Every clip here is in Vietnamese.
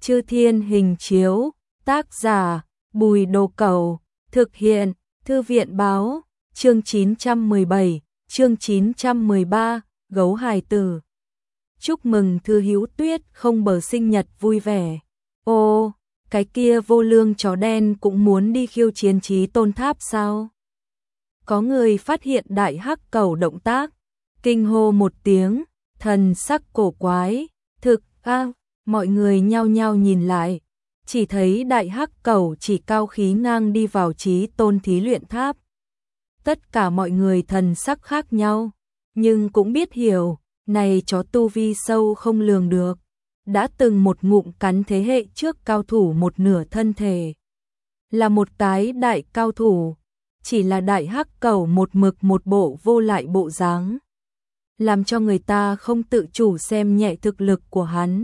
Chư Thiên Hình Chiếu, tác giả Bùi Đồ Cẩu, thực hiện Thư viện báo, chương 917, chương 913, Gấu Hài Tử. Chúc mừng Thư Hữu Tuyết không bờ sinh nhật vui vẻ. Ô, cái kia vô lương chó đen cũng muốn đi khiêu chiến Chí Tôn Tháp sao? Có người phát hiện đại hắc cẩu động tác, kinh hô một tiếng, thần sắc cổ quái, mọi người nhao nhao nhìn lại, chỉ thấy đại hắc cẩu chỉ cao khí ngang đi vào Chí Tôn thí luyện tháp. Tất cả mọi người thần sắc khác nhau, nhưng cũng biết hiểu, này chó tu vi sâu không lường được, đã từng một ngụm cắn thế hệ trước cao thủ một nửa thân thể. Là một cái đại cao thủ, chỉ là đại hắc cẩu một mực một bộ vô lại bộ dáng, làm cho người ta không tự chủ xem nhẹ thực lực của hắn,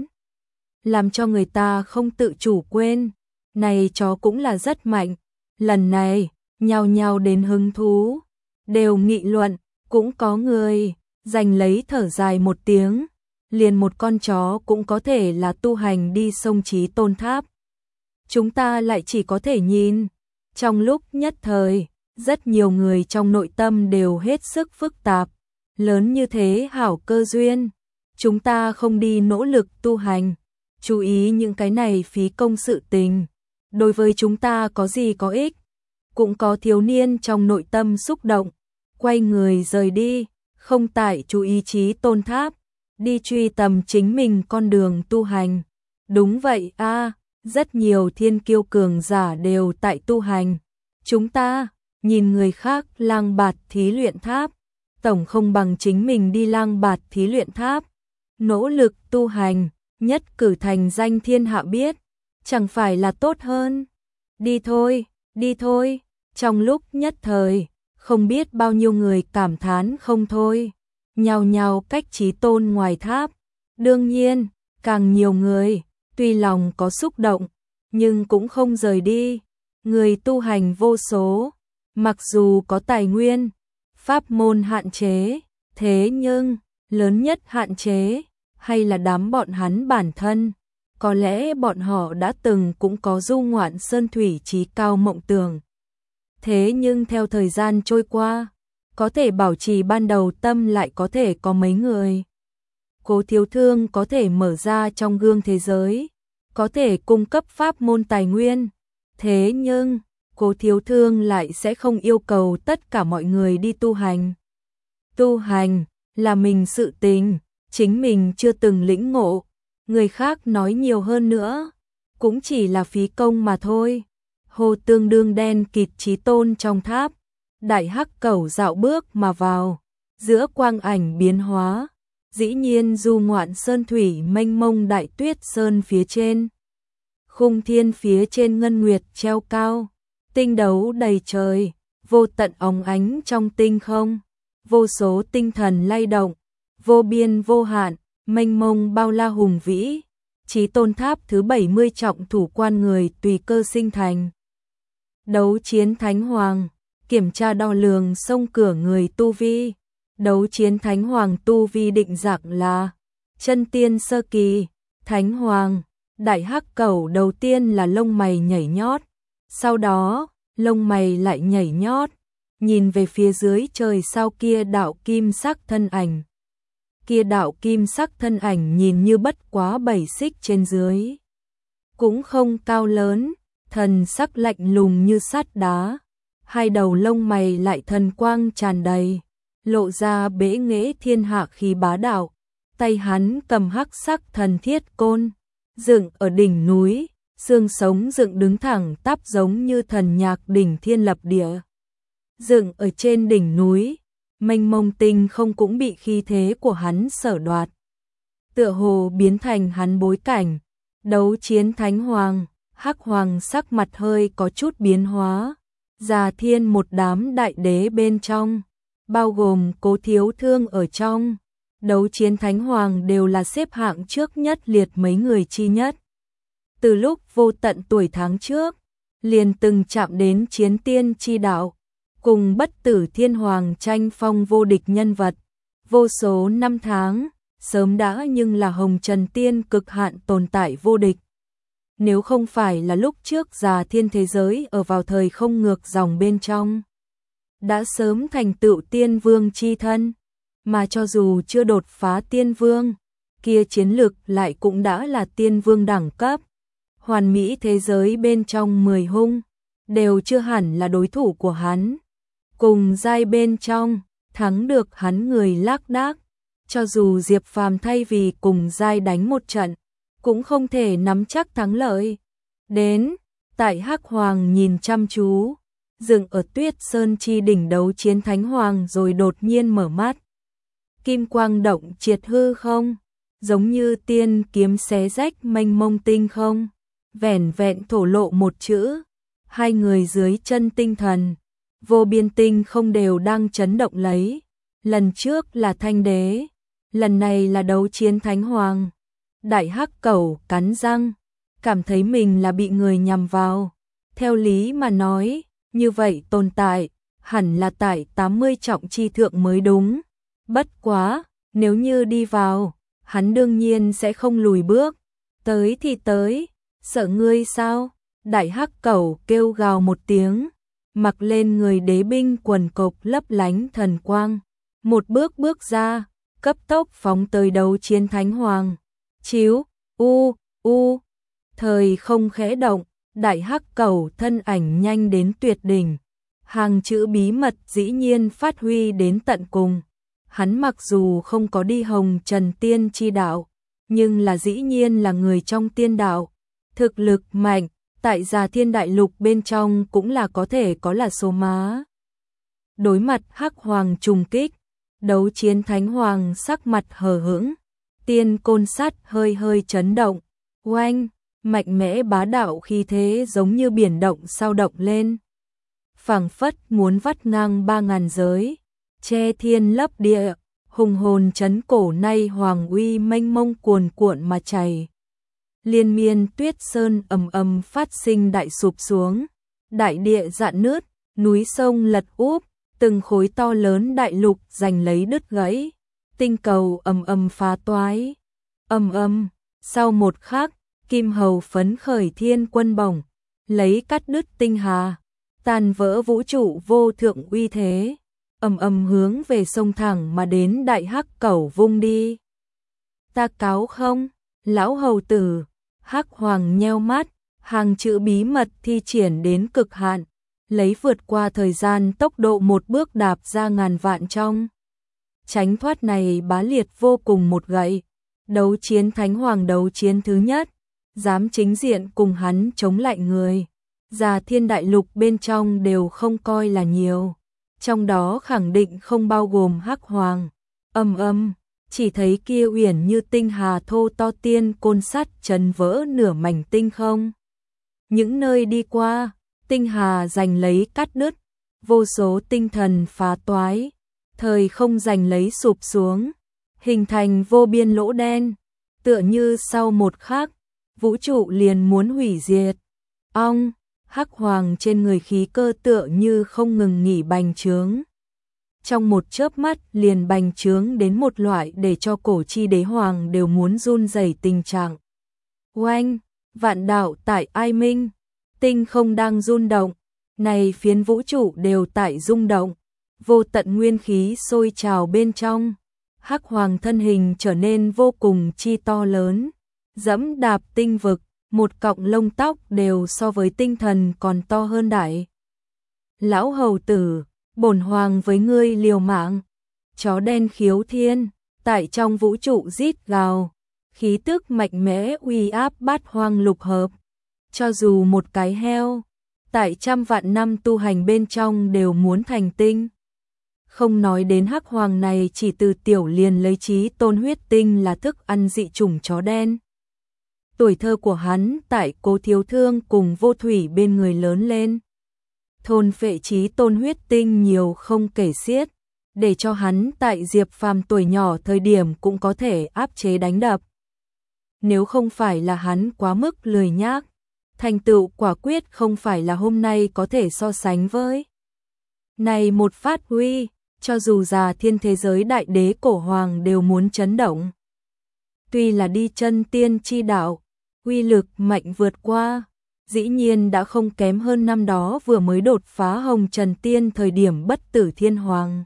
làm cho người ta không tự chủ quên, này chó cũng là rất mạnh. Lần này, nhao nhao đến hứng thú, đều nghị luận, cũng có người giành lấy thở dài một tiếng, liền một con chó cũng có thể là tu hành đi sông Chí Tôn Tháp. Chúng ta lại chỉ có thể nhìn. Trong lúc nhất thời, rất nhiều người trong nội tâm đều hết sức phức tạp. Lớn như thế hảo cơ duyên, chúng ta không đi nỗ lực tu hành, chú ý những cái này phí công sự tình, đối với chúng ta có gì có ích. Cũng có thiếu niên trong nội tâm xúc động, quay người rời đi, không tại chú ý Chí Tôn Tháp, đi truy tầm chính mình con đường tu hành. Đúng vậy a, rất nhiều thiên kiêu cường giả đều tại tu hành. Chúng ta nhìn người khác lang bạt thí luyện tháp, tổng không bằng chính mình đi lang bạt thí luyện tháp, nỗ lực tu hành, nhất cử thành danh thiên hạ biết, chẳng phải là tốt hơn. Đi thôi, đi thôi. Trong lúc nhất thời, không biết bao nhiêu người cảm thán không thôi, nhao nhao cách Chí Tôn ngoài tháp. Đương nhiên, càng nhiều người, tuy lòng có xúc động, nhưng cũng không rời đi. Người tu hành vô số, mặc dù có tài nguyên, pháp môn hạn chế, thế nhưng, lớn nhất hạn chế, hay là đám bọn hắn bản thân. Có lẽ bọn họ đã từng cũng có du ngoạn sơn thủy chí cao mộng tưởng. Thế nhưng theo thời gian trôi qua, có thể bảo trì ban đầu tâm lại có thể có mấy người. Cố Thiếu Thương có thể mở ra trong gương thế giới, có thể cung cấp pháp môn tài nguyên. Thế nhưng, Cố Thiếu Thương lại sẽ không yêu cầu tất cả mọi người đi tu hành. Tu hành là mình sự tình, chính mình chưa từng lĩnh ngộ, người khác nói nhiều hơn nữa, cũng chỉ là phí công mà thôi. Hồ tương đương đen kịt Chí Tôn trong tháp, đại hắc cẩu dạo bước mà vào, giữa quang ảnh biến hóa, dĩ nhiên du ngoạn sơn thủy mênh mông đại tuyết sơn phía trên. Khung thiên phía trên ngân nguyệt treo cao, tinh đấu đầy trời, vô tận óng ánh trong tinh không, vô số tinh thần lay động, vô biên vô hạn, mênh mông bao la hùng vĩ. Chí Tôn Tháp thứ 70 trọng thủ quan người tùy cơ sinh thành. Đấu chiến Thánh Hoàng, kiểm tra đo lường sông cửa người tu vi. Đấu chiến Thánh Hoàng tu vi định dạng là chân tiên sơ kỳ. Thánh Hoàng, đại hắc cẩu đầu tiên là lông mày nhảy nhót, sau đó lông mày lại nhảy nhót, nhìn về phía dưới trời sao kia đạo kim sắc thân ảnh. Kia đạo kim sắc thân ảnh nhìn như bất quá 7 xích trên dưới, cũng không cao lớn, thần sắc lạnh lùng như sắt đá, hai đầu lông mày lại thần quang tràn đầy, lộ ra bẽ nghễ thiên hạ khí bá đạo. Tay hắn cầm hắc sắc thần thiết côn, dựng ở đỉnh núi, xương sống dựng đứng thẳng tắp giống như thần nhạc đỉnh thiên lập địa. Dựng ở trên đỉnh núi, mênh mông tinh không cũng bị khí thế của hắn sở đoạt, tựa hồ biến thành hắn bối cảnh. Đấu chiến Thánh Hoàng, hắc hoàng sắc mặt hơi có chút biến hóa, già thiên một đám đại đế bên trong, bao gồm Cố Thiếu Thương ở trong. Đấu chiến Thánh Hoàng đều là xếp hạng trước nhất liệt mấy người chi nhất. Từ lúc vô tận tuổi tháng trước, liền từng chạm đến chiến tiên chi đạo, cùng Bất Tử Thiên Hoàng tranh phong vô địch nhân vật. Vô số năm tháng, sớm đã nhưng là hồng trần tiên cực hạn tồn tại vô địch. Nếu không phải là lúc trước Già Thiên thế giới ở vào thời không ngược dòng bên trong, đã sớm thành tựu tiên vương chi thân, mà cho dù chưa đột phá tiên vương, kia chiến lực lại cũng đã là tiên vương đẳng cấp. Hoàn mỹ thế giới bên trong 10 hung, đều chưa hẳn là đối thủ của hắn. Cùng giai bên trong, thắng được hắn người lác đác, cho dù Diệp Phàm thay vì cùng giai đánh một trận, cũng không thể nắm chắc thắng lợi. Đến, tại Hắc Hoàng nhìn chăm chú, dừng ở Tuyết Sơn chi đỉnh đấu chiến Thánh Hoàng rồi đột nhiên mở mắt. Kim quang động triệt hư không, giống như tiên kiếm xé rách mênh mông tinh không, vẻn vẹn thổ lộ một chữ, hai người dưới chân tinh thần, vô biên tinh không đều đang chấn động lấy. Lần trước là Thanh Đế, lần này là đấu chiến Thánh Hoàng. Đại Hắc Cẩu cắn răng, cảm thấy mình là bị người nhằm vào. Theo lý mà nói, như vậy tồn tại, hẳn là tại 80 trọng chi thượng mới đúng. Bất quá, nếu như đi vào, hắn đương nhiên sẽ không lùi bước. Tới thì tới, sợ ngươi sao? Đại Hắc Cẩu kêu gào một tiếng, mặc lên người đế binh quần cộc lấp lánh thần quang. Một bước bước ra, cấp tốc phóng tới đấu chiến Thánh Hoàng. Chiếu, thời không khẽ động, Đại Hắc Cẩu thân ảnh nhanh đến tuyệt đỉnh. Hàng chữ bí mật dĩ nhiên phát huy đến tận cùng. Hắn mặc dù không có đi hồng trần tiên chi đạo, nhưng là dĩ nhiên là người trong tiên đạo. Thực lực mạnh, tại Già Thiên Đại Lục bên trong cũng là có thể có là số má. Đối mặt Hắc Hoàng trùng kích, đấu chiến Thánh Hoàng sắc mặt hờ hững, tiên côn sắt hơi hơi chấn động, oanh, mạnh mẽ bá đạo khí thế giống như biển động sao động lên. Phảng phất muốn vắt ngang 3000 giới, che thiên lấp địa, hùng hồn chấn cổ nay hoàng uy mênh mông cuồn cuộn mà chảy. Liên miên Tuyết Sơn ầm ầm phát sinh đại sụp xuống, đại địa rạn nứt, núi sông lật úp, từng khối to lớn đại lục giành lấy đứt gãy, tinh cầu ầm ầm phá toái. Ầm ầm, sau một khắc, Kim Hầu phấn khởi thiên quân bổng, lấy cắt đứt tinh hà, tàn vỡ vũ trụ vô thượng uy thế, ầm ầm hướng về sông thẳng mà đến Đại Hắc Cẩu vung đi. Ta cáo không, lão hầu tử. Hắc Hoàng nheo mắt, hàng chữ bí mật thi triển đến cực hạn, lấy vượt qua thời gian tốc độ một bước đạp ra ngàn vạn trong. Tránh thoát này bá liệt vô cùng một gậy, đấu chiến Thánh Hoàng đấu chiến thứ nhất, dám chính diện cùng hắn chống lại người. Già Thiên Đại Lục bên trong đều không coi là nhiều, trong đó khẳng định không bao gồm Hắc Hoàng. Chỉ thấy kia uyển như tinh hà thô to tiên côn sắt chấn vỡ nửa mảnh tinh không. Những nơi đi qua, tinh hà giành lấy cắt đứt, vô số tinh thần phá toái, thời không giành lấy sụp xuống, hình thành vô biên lỗ đen, tựa như sau một khắc, vũ trụ liền muốn hủy diệt. Hắc Hoàng trên người khí cơ tựa như không ngừng nghỉ bành trướng. Trong một chớp mắt liền bành trướng đến một loại để cho cổ chi đế hoàng đều muốn run rẩy tình trạng. Oanh, vạn đạo tại ai minh, tinh không đang rung động, này phiến vũ trụ đều tại rung động, vô tận nguyên khí sôi trào bên trong. Hắc Hoàng thân hình trở nên vô cùng chi to lớn, dẫm đạp tinh vực, một cọng lông tóc đều so với tinh thần còn to hơn đại. Lão hầu tử, bổn hoàng với ngươi liều mạng. Chó đen khiếu thiên, tại trong vũ trụ rít gào, khí tức mạnh mẽ uy áp bát hoang lục hợp. Cho dù một cái heo, tại trăm vạn năm tu hành bên trong đều muốn thành tinh. Không nói đến Hắc Hoàng này chỉ từ tiểu liền lấy chí tôn huyết tinh là thức ăn dị chủng chó đen. Tuổi thơ của hắn tại Cố Thiếu Thương cùng Vô Thủy bên người lớn lên. Thôn phệ chí tôn huyết tinh nhiều không kể xiết, để cho hắn tại Diệp Phàm tuổi nhỏ thời điểm cũng có thể áp chế đánh đập. Nếu không phải là hắn quá mức lười nhác, thành tựu quả quyết không phải là hôm nay có thể so sánh với. Này một phát huy, cho dù Già Thiên thế giới đại đế cổ hoàng đều muốn chấn động. Tuy là đi chân tiên chi đạo, uy lực mạnh vượt qua, dĩ nhiên đã không kém hơn năm đó vừa mới đột phá Hồng Trần Tiên thời điểm bất tử thiên hoàng.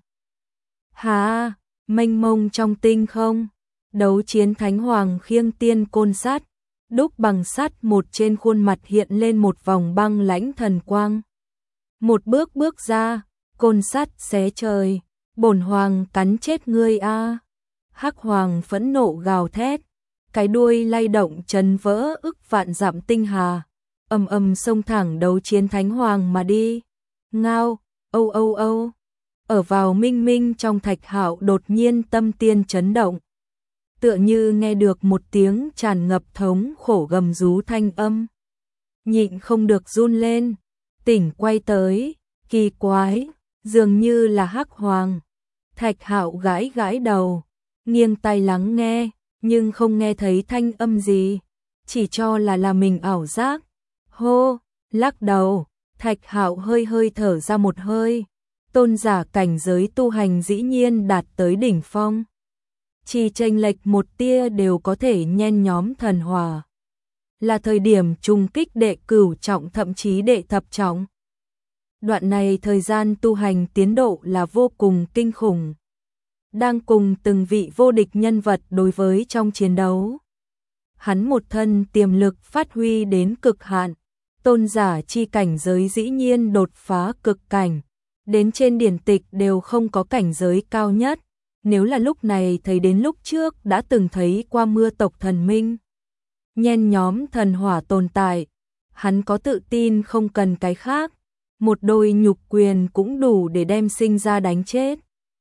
Hà, mênh mông trong tinh không, đấu chiến thánh hoàng khiêng tiên côn sắt, đúc bằng sắt một trên khuôn mặt hiện lên một vòng băng lãnh thần quang. Một bước bước ra, côn sắt xé trời, bổn hoàng cắn chết ngươi a. Hắc hoàng phẫn nộ gào thét, cái đuôi lay động chấn vỡ ức vạn dặm tinh hà, ầm ầm xông thẳng đấu chiến thánh hoàng mà đi. Ngao, âu âu âu. Ở vào minh minh trong Thạch Hạo đột nhiên tâm tiên chấn động, tựa như nghe được một tiếng tràn ngập thống khổ gầm rú thanh âm, nhịn không được run lên, tỉnh quay tới, kỳ quái, dường như là Hắc Hoàng. Thạch Hạo gãi gãi đầu, nghiêng tai lắng nghe, nhưng không nghe thấy thanh âm gì, chỉ cho là mình ảo giác. Hô, lắc đầu, Thạch Hạo hơi hơi thở ra một hơi. Tôn giả cảnh giới tu hành dĩ nhiên đạt tới đỉnh phong. Chỉ chênh lệch một tia đều có thể nhen nhóm thần hỏa. Là thời điểm trùng kích đệ cửu trọng thậm chí đệ thập trọng. Đoạn này thời gian tu hành tiến độ là vô cùng kinh khủng. Đang cùng từng vị vô địch nhân vật đối với trong chiến đấu. Hắn một thân tiềm lực phát huy đến cực hạn. Tôn giả chi cảnh giới dĩ nhiên đột phá cực cảnh. Đến trên điển tịch đều không có cảnh giới cao nhất, nếu là lúc này thấy đến lúc trước đã từng thấy qua mưa tộc thần minh. Nhen nhóm thần hỏa tồn tại, hắn có tự tin không cần cái khác, một đôi nhục quyền cũng đủ để đem sinh ra đánh chết.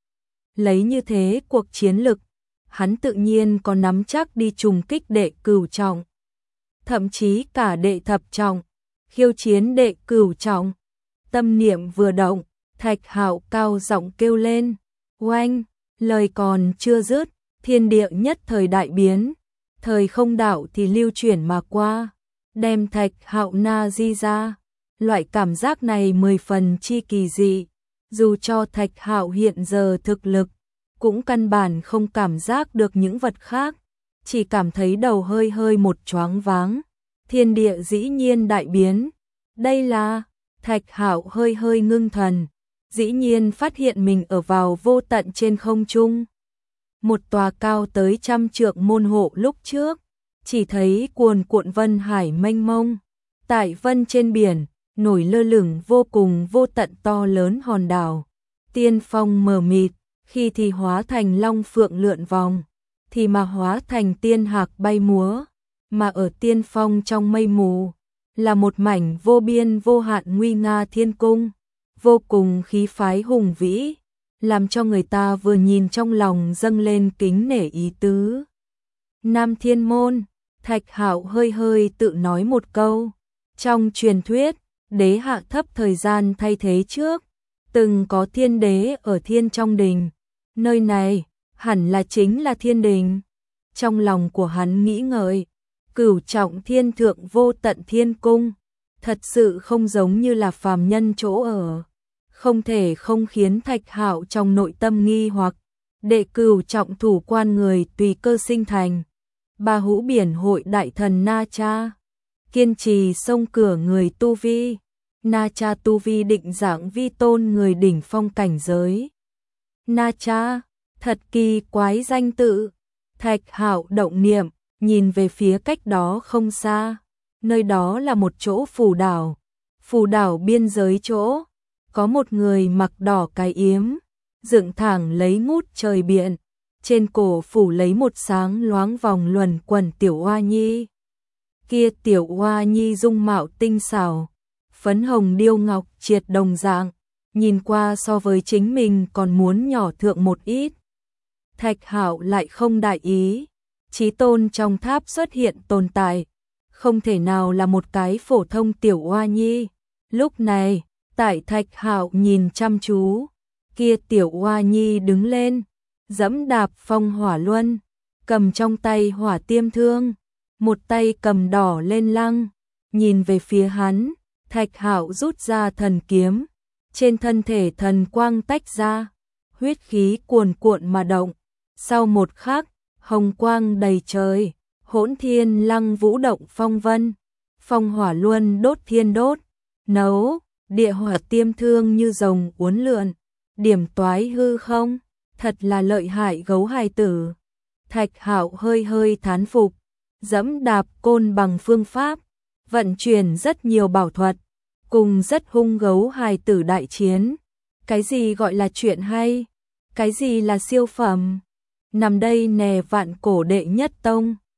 Lấy như thế cuộc chiến lực, hắn tự nhiên có nắm chắc đi trùng kích đệ cửu trọng, thậm chí cả đệ thập trọng, khiêu chiến đệ cửu trọng. Tâm niệm vừa động, Thạch Hạo cao giọng kêu lên, oanh, lời còn chưa dứt, thiên địa nhất thời đại biến, thời không đạo thì lưu chuyển mà qua, đem Thạch Hạo na di ra, loại cảm giác này 10 phần chi kỳ dị, dù cho Thạch Hạo hiện giờ thực lực, cũng căn bản không cảm giác được những vật khác, chỉ cảm thấy đầu hơi hơi một choáng váng, thiên địa dĩ nhiên đại biến, đây là, Thạch Hạo hơi hơi ngưng thần. Dĩ nhiên phát hiện mình ở vào vô tận trên không trung. Một tòa cao tới 100 trượng môn hộ lúc trước, chỉ thấy cuồn cuộn vân hải mênh mông. Tại vân trên biển, nổi lơ lửng vô cùng vô tận to lớn hòn đảo. Tiên phong mờ mịt, khi thì hóa thành long phượng lượn vòng, thì mà hóa thành tiên hạc bay múa. Mà ở tiên phong trong mây mù, là một mảnh vô biên vô hạn nguy nga thiên cung. Vô cùng khí phái hùng vĩ, làm cho người ta vừa nhìn trong lòng dâng lên kính nể ý tứ. Nam Thiên Môn, Thạch Hạo hơi hơi tự nói một câu. Trong truyền thuyết, đế hạ thấp thời gian thay thế trước, từng có thiên đế ở thiên trong đình. Nơi này, hẳn là chính là thiên đình. Trong lòng của hắn nghĩ ngợi, cửu trọng thiên thượng vô tận thiên cung, thật sự không giống như là phàm nhân chỗ ở. Không thể không khiến Thạch Hạo trong nội tâm nghi hoặc, đệ cửu trọng thủ quan người tùy cơ sinh thành, ba hũ biển hội đại thần Na Cha, kiên trì sông cửa người tu vi, Na Cha tu vi định dạng vi tôn người đỉnh phong cảnh giới. Na Cha, thật kỳ quái danh tự. Thạch Hạo động niệm, nhìn về phía cách đó không xa, nơi đó là một chỗ phù đảo biên giới chỗ. Có một người mặc đỏ cái yếm, dựng thẳng lấy ngút trời biển, trên cổ phủ lấy một sáng loáng vòng luẩn quẩn tiểu oa nhi. Kia tiểu oa nhi dung mạo tinh xảo, phấn hồng điêu ngọc triệt đồng dạng, nhìn qua so với chính mình còn muốn nhỏ thượng một ít. Thạch Hạo lại không đại ý, chí tôn trong tháp xuất hiện tồn tại, không thể nào là một cái phổ thông tiểu oa nhi. Lúc này, tại Thạch Hạo nhìn chăm chú, kia tiểu oa nhi đứng lên, dẫm đạp phong hỏa luân, cầm trong tay hỏa tiêm thương, một tay cầm đỏ lên lăng, nhìn về phía hắn. Thạch Hạo rút ra thần kiếm, trên thân thể thần quang tách ra, huyết khí cuồn cuộn mà động. Sau một khắc, hồng quang đầy trời, Hỗn thiên lăng vũ động phong vân, phong hỏa luân đốt thiên đốt, nấu, địa hỏa tiêm thương như rồng uốn lượn, điểm toái hư không, thật là lợi hại gấu hài tử. Thạch Hạo hơi hơi thán phục, dẫm đạp côn bằng phương pháp, vận chuyển rất nhiều bảo thuật, cùng rất hung gấu hài tử đại chiến. Cái gì gọi là chuyện hay? Cái gì là siêu phẩm? Nằm đây nè vạn cổ đệ nhất tông.